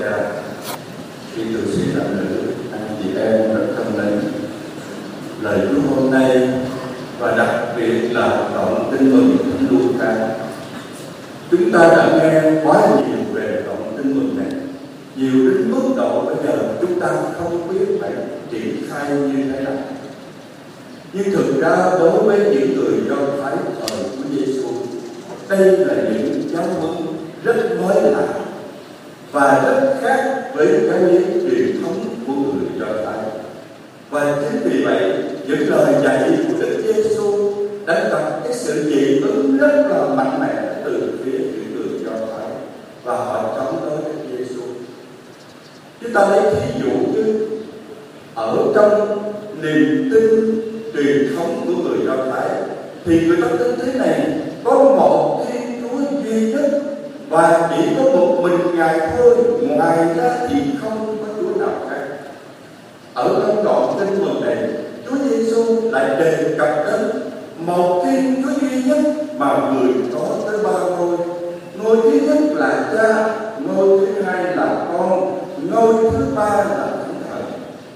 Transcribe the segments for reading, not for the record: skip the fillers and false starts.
Cha, khi từ sĩ là nữ, anh chị em rất thân mến, lời Chúa hôm nay và đặc biệt là đoạn tin mừng Thánh Luca, chúng ta đã nghe quá nhiều về đoạn tin mừng này, nhiều đến mức độ bây giờ chúng ta không biết phải triển khai như thế nào. Nhưng thực ra đối với những người Do Thái thời Chúa Giêsu, đây là những giáo huấn rất mới lạ và rất khác với giáo lý truyền thống của người Do Thái. Và chính vì vậy, những lời dạy của Đức Giêsu đã gặp cái sự dị ứng rất là mạnh mẽ từ phía những người Do Thái, và họ chống đối Đức Giêsu. Chúng ta lấy thí dụ như ở trong niềm tin truyền thống của người Do Thái, thì người ta tin thế này: có một Thiên Chúa duy nhất và chỉ có một mình Ngài thôi, ngoài ra thì không có Chúa nào khác. Ở trong đoạn tin mừng này, Chúa Giêsu lại đề cập đến một Thiên Chúa duy nhất mà người có tới ba ngôi. Ngôi thứ nhất là Cha, ngôi thứ hai là Con, ngôi thứ ba là Thánh Thần.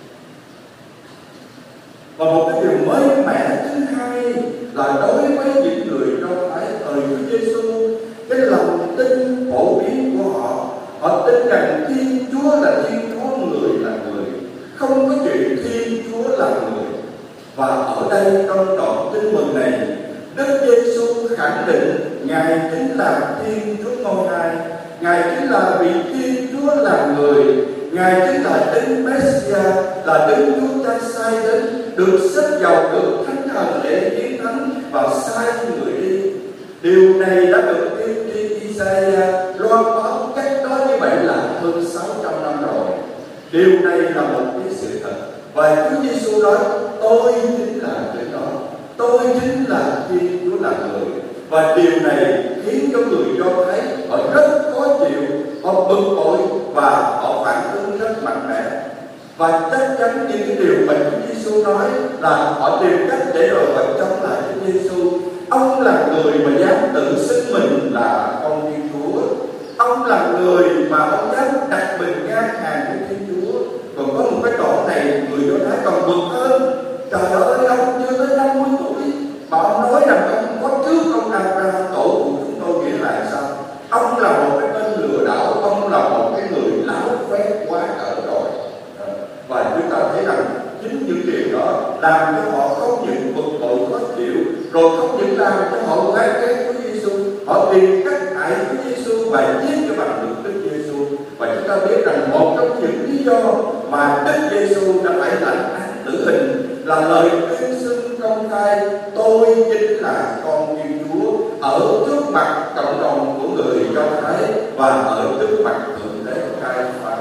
Và một cái điều mới mẻ thứ hai là đối với những người Do Thái thời Chúa Giêsu, cái lòng tin phổ biến của họ, họ tin rằng Thiên Chúa là Thiên Chúa, người là người, không có chuyện Thiên Chúa là người. Và ở đây trong đoạn tin mừng này, Đức Giêsu khẳng định Ngài chính là Thiên Chúa ngôi hai, Ngài chính là vị Thiên Chúa là người, Ngài chính là Đấng Messiah, là Đấng Chúa ta sai đến, được xếp dầu, được Thánh Thần để chiến thắng và sai người đi. Điều này đã được tiên tri Isaiah loan báo cách đó như vậy là hơn 600 năm rồi. Điều này là một cái sự thật. Và Chúa Giêsu nói: tôi chính là cái đó, tôi chính là Thiên Chúa là người. Và điều này khiến cho người Do Thái họ rất khó chịu, họ bực bội và họ phản ứng rất mạnh mẽ. Và chắc chắn những cái điều mà Chúa Giêsu nói là họ tìm cách để rồi họ chống lại Chúa Giêsu. Ông là người mà dám tự xưng mình là con Thiên Chúa, ông là người mà ông dám đặt mình ngang hàng với Thiên Chúa. Còn có một cái đoạn này người Do Thái còn bực hơn: trời ơi, ông chưa tới 50 tuổi mà ông nói rằng ông có trước ông Abraham tổ của chúng tôi, nghĩa là sao? Ông là một cái tên lừa đảo, ông là một cái người láo phét quá cỡ rồi. Và chúng ta thấy rằng chính những điều đó làm cho họ không những bực bội khó chịu, rồi không những làm cho họ gái ghét Chúa Giêsu, họ tìm cách hại Chúa Giêsu và giết cho bằng được Đức Giêsu. Và chúng ta biết rằng một trong những lý do mà Đức Giêsu đã phải lãnh án tử hình là lời tuyên xưng công khai: tôi chính là con Thiên Chúa, ở trước mặt cộng đồng của người Do Thái và ở trước mặt thượng đế Cai Phas.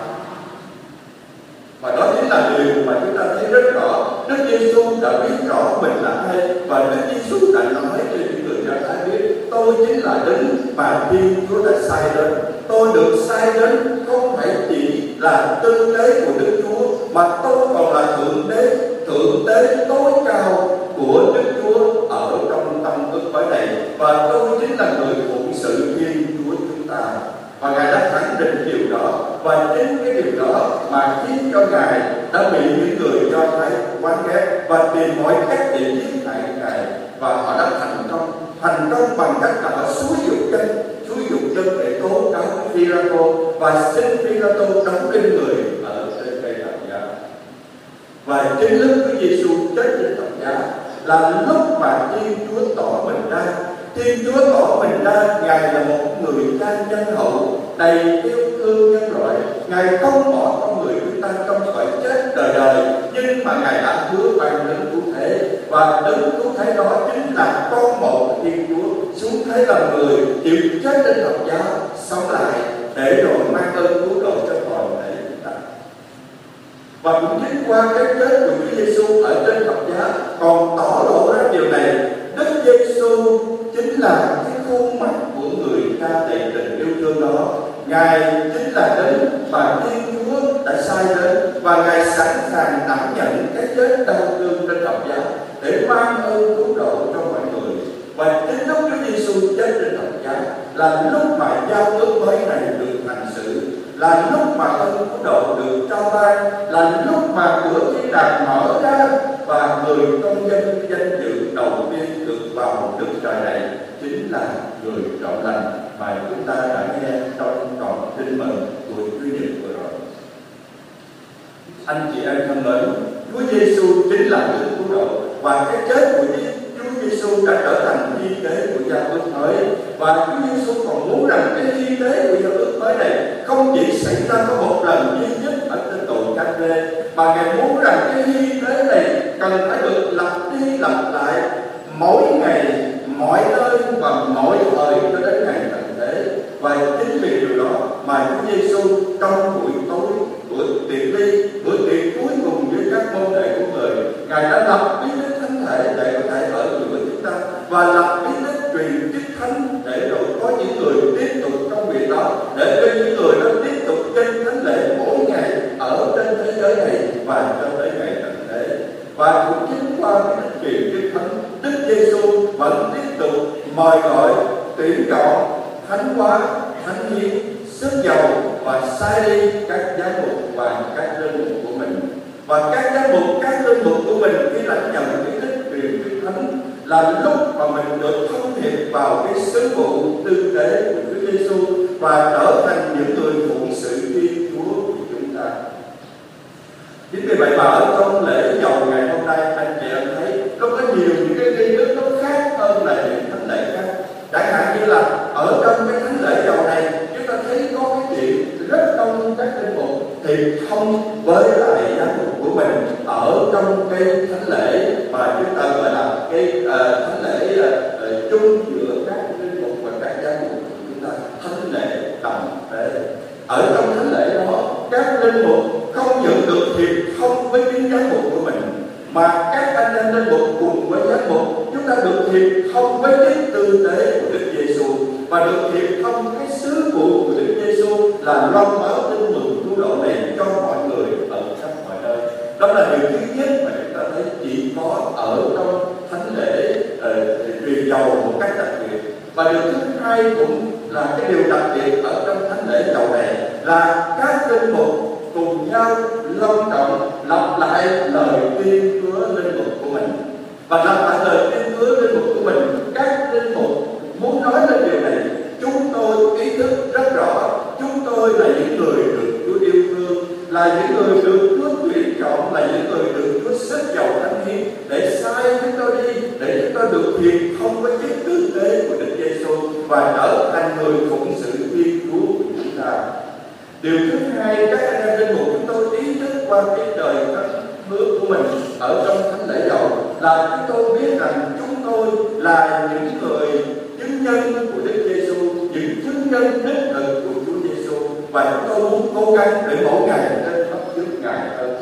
Và đó chính là điều mà chúng ta thấy rất rõ. Đức Giêsu đã biết rõ mình là ai, và Đức Giêsu đã nói cho những người Do Thái biết: tôi chính là Đấng mà Thiên Chúa đã sai đến. Tôi được sai đến không phải chỉ là tư tế của Đức Chúa, mà tôi còn là thượng tế tối cao của Đức Chúa ở trong tâm ức cõi này, và tôi chính là người phụng sự Thiên Chúa chúng ta. Và Ngài đã khẳng định điều đó, và chính cái điều đó mà khiến cho Ngài đã bị những người Do Thái oán ghét và tìm mọi cách để giết hại Ngài. Và họ đã thành công bằng cách là họ xúi dục dân để tố cáo Phi-la-tô và xin Phi-la-tô đóng đinh người ở trên cây thập giá. Và chính lúc Chúa Giêsu chết trên thập giá là lúc mà Thiên Chúa tỏ mình ra. Thiên Chúa tỏ mình ra Ngài là một người cha nhân hậu, đầy yêu thương nhân loại. Ngài không bỏ con người chúng ta trong cõi chết đời đời, nhưng mà Ngài đã hứa ban đấng cứu thế, và đấng cứu thế đó chính là con một của Thiên Chúa xuống thế làm người, chịu chết trên thập giá, sống lại để rồi mang ơn cứu độ cho toàn thể chúng ta. Và cũng chính qua cái chết của Chúa Giêsu ở trên thập giá còn tỏ lộ ra điều này: Đức Giêsu chính là cái khuôn mặt của người cha đầy tình yêu thương đó. Ngài chính là Đấng mà Thiên Chúa đã sai đến, và Ngài sẵn sàng đảm nhận cái chết đau thương trên thập giá để mang ơn cứu độ cho mọi người. Và chính lúc Chúa Giêsu chết trên thập giá là lúc mà giao ước mới này được thành sự, là là lúc mà ân cứu độ được trao ban, là lúc mà cửa thiên đàng mở ra và người công dân danh dự đầu tiên được vào nước trời này chính là người trọn lành mà chúng ta đã nghe trong đoạn tin mừng của Chủ nhật vừa rồi. Anh chị em thân mến, Chúa Giêsu chính là người cứu độ, và cái chết của Chúa Giêsu đã trở thành hy tế của giao ước mới. Và Chúa Giêsu còn muốn rằng cái hy tế của giao ước mới này không chỉ xảy ra có một lần duy nhất ở trên đồi Can-rê, mà Ngài muốn rằng cái hy tế này cần phải được lặp đi lặp lại mỗi ngày, mọi nơi và mọi thời cho đến ngày tận thế. Và chính vì điều đó mà Chúa Giêsu trong buổi tối, buổi tiệc ly, buổi tiệc cuối cùng với các môn đệ của người, Ngài đã lập bí tích thánh thể để có thể ở giữa chúng ta, và lập bí tích truyền chức thánh để rồi có những người tiếp tục công việc đó, để cho những người đó tiếp tục trên thánh lễ mỗi ngày ở trên thế giới này và cho tới ngày tận thế. Và cũng chính qua cái truyền chức thánh, Đức Giêsu vẫn tiếp tục mời gọi, tuyển chọn, thánh hóa, thánh hiến, sức dầu và sai đi các giám mục và các linh mục của mình. Và các giám mục, các linh mục của mình khi lãnh nhận cái tích truyền chức thánh là lúc mà mình được thông hiệp vào cái sứ vụ tư tế của Chúa Giêsu và trở thành những người phụng sự Thiên Chúa của chúng ta. Chính vì vậy mà ở trong lễ dầu ngày hôm nay, anh chị em thấy nó có nhiều những cái nghi thức nó khác hơn là những thánh lễ khác. Chẳng hạn như là ở trong cái thánh lễ dầu này, chúng ta thấy có cái chuyện rất đông các linh mục thì thông với lại giám mục của mình ở trong cái thánh lễ mà chúng ta gọi là cái thánh lễ chung giữa các linh mục và các giám mục của chúng ta, thánh lễ đồng tế. Ở trong thánh lễ đó, các linh mục không những được hiệp thông với chính giám mục của mình, mà các anh em linh mục cùng với giám mục chúng ta được hiệp thông với chính tư tế của Đức Giêsu và được hiệp thông cái sứ vụ của Đức Giêsu là loan báo tin mừng cứu độ này cho mọi người ở khắp mọi nơi. Đó là điều thứ nhất mà chúng ta thấy chỉ có ở trong thánh lễ truyền dầu một cách đặc biệt. Và điều thứ hai cũng là cái điều đặc biệt ở trong thánh lễ dầu này là các linh mục cùng nhau long trọng lặp lại lời tuyên hứa linh mục của mình. Và lặp lại lời tuyên hứa linh mục của mình, các linh mục muốn nói lên điều này. Chúng tôi ý thức rất rõ, chúng tôi là những người được Chúa yêu thương, là những người được Chúa tuyển chọn, là những người được Chúa sức dầu thánh hiến để sai chúng tôi đi, để chúng tôi được hiệp thông với chính tư tế của Đức Giêsu và trở thành người phụng sự Thiên Chúa của chúng ta. Điều thứ hai, các anh em linh mục chúng tôi ý thức qua cái đời hứa của mình ở trong thánh lễ dầu là chúng tôi biết rằng chúng tôi là những người chứng nhân của Đức Giêsu, những chứng nhân đích thực của Chúa Giêsu, và chúng tôi muốn cố gắng để mỗi ngày lên bắt chước Ngài hơn.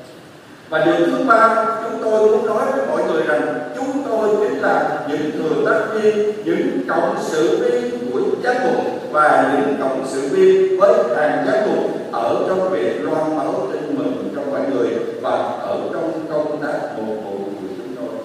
Và điều thứ ba, chúng tôi muốn nói với mọi người rằng chúng tôi chính là những thừa tác viên, những cộng sự viên của giám mục và những cộng sự viên với hàng giám mục ở trong việc loan báo tin mừng cho mọi người và ở trong công tác mục vụ của chúng tôi.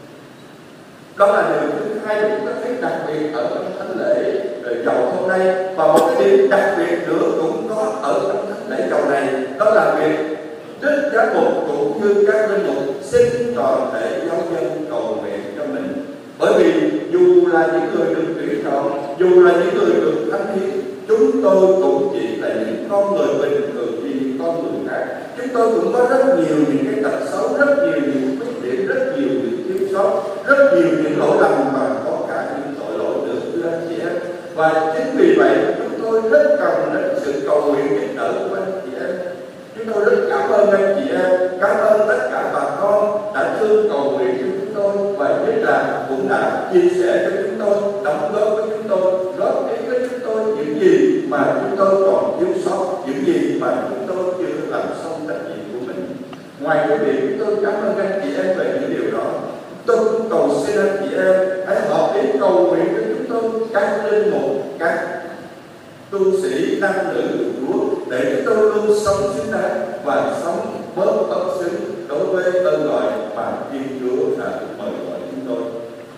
Đó là điều thứ hai mà chúng ta thấy đặc biệt ở trong thánh lễ dầu hôm nay. Và một cái điểm đặc biệt nữa cũng có ở trong thánh lễ dầu này, đó là việc Đức giám mục cũng như các linh mục xin toàn thể giáo dân cầu nguyện cho mình. Bởi vì dù là những người được tuyển chọn, dù là những người được thánh hiến, chúng tôi cũng chỉ là những con người bình thường như những con người khác. Chúng tôi cũng có rất nhiều những cái tật xấu, rất nhiều những khuyết điểm, rất nhiều những thiếu sót, rất nhiều những lỗi lầm và có cả những tội lỗi nữa thưa anh chị em. Và chính vì vậy chúng tôi rất cần đến sự cầu nguyện giúp đỡ của anh chị em. Chúng tôi rất cảm ơn anh chị em, cảm ơn tất cả bà con đã thương cầu nguyện cho chúng tôi và nhất là cũng đã chia sẻ với chúng tôi, đóng góp với chúng tôi, góp ý với chúng tôi những gì mà chúng tôi còn thiếu sót, những gì mà chúng tôi chưa làm xong trách nhiệm của mình. Ngoài cái việc chúng tôi cảm ơn anh chị em về những điều đó, tôi cũng cầu xin anh chị em hãy hợp ý cầu nguyện cho chúng tôi, các linh mục, các tu sĩ nam nữ của Chúa, để chúng tôi luôn sống xứng đáng và sống bớt ấp xứng đối với ơn gọi mà Thiên Chúa đã mời gọi chúng tôi.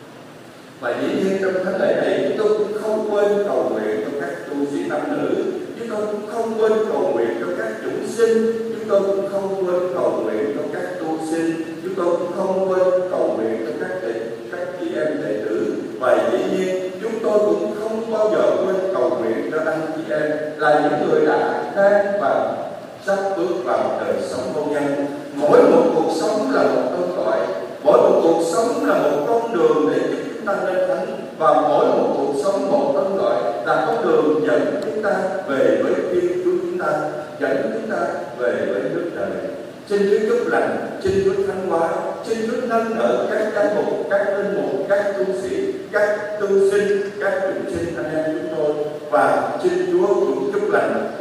Và dĩ nhiên trong thánh lễ này chúng tôi cũng không quên cầu nguyện cho các tu sĩ nam nữ chúng tôi cũng không quên cầu nguyện cho các chúng sinh, chúng tôi cũng không quên cầu nguyện cho các tu sinh, chúng tôi cũng không quên cầu nguyện cho các chị em đệ tử, và dĩ nhiên chúng tôi cũng không bao giờ quên cầu nguyện cho anh chị em là những người đã đang và sắp bước vào đời sống hôn nhân. Mỗi một cuộc sống là một câu gọi, mỗi một cuộc sống là một con đường để giúp chúng ta lên thánh, và mỗi một cuộc sống một con gọi là con đường dẫn chúng ta về với Thiên Chúa chúng ta, dẫn chúng ta về với nước trời. Xin Chúa chúc lành, xin Chúa thánh hóa, xin Chúa nâng đỡ các giám mục, các linh mục, các tu sĩ, các tu sinh, các chúng sinh anh em chúng tôi, và xin Chúa cũng chúc lành